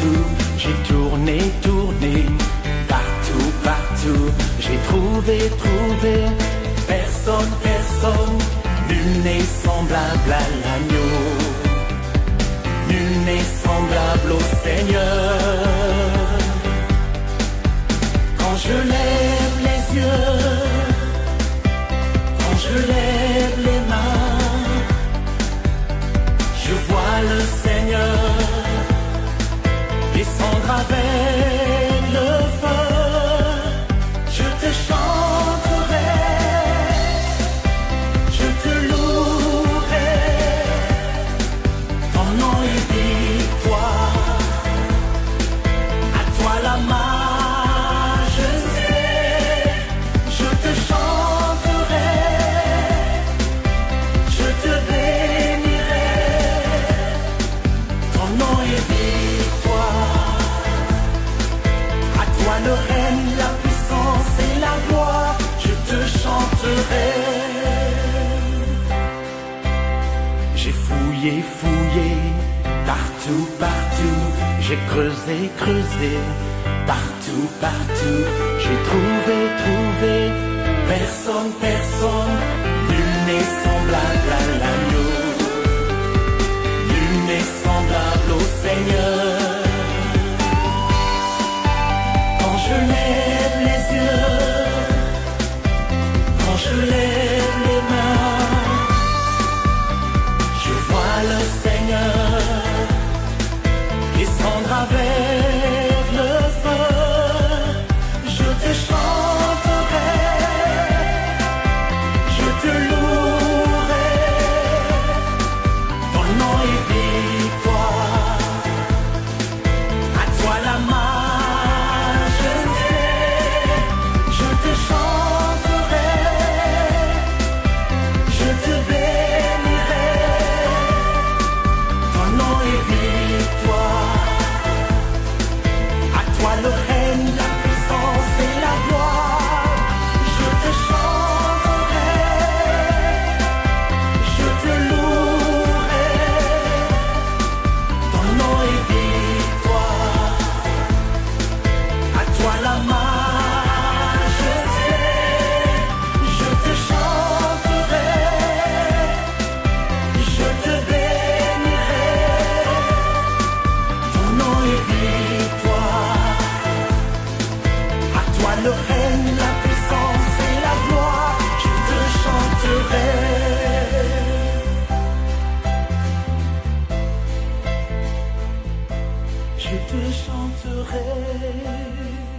partout, j'ai tourné, tourné, partout, partout, j'ai trouvé, trouvé, personne, personne, nul n'est semblable à l'agneau, nul n'est semblable au Seigneur. Quand je lève les yeux, quand je lève les mains, je vois le Seigneur descendre avec le feu. Je te chanterai, je te louerai, ton nom est victoire, à toi la majesté. Je te chanterai, je te bénirai, ton nom est victoire, à toi le règne, la puissance et la gloire. Je te chanterai. J'ai fouillé, fouillé, partout, partout, j'ai creusé, creusé, partout, partout, j'ai trouvé, trouvé, personne, personne, nul n'est semblable à l'agneau, nul n'est semblable au Seigneur. Quand je lève les yeux, quand je lève les mains, je vois le Seigneur descendre avec le feu. Je te chanterai, je te louerai, ton nom est victoire, à toi la majesté. Je te chanterai, je te bénirai, ton nom est victoire, à toi le règne, la puissance et la gloire. Je te chanterai, je te louerai, ton nom est victoire, à toi la majesté. Je te chanterai, je te bénirai, ton nom est victoire, à toi le règne, la puissance et la gloire. Je te chanterai. Je te chanterai.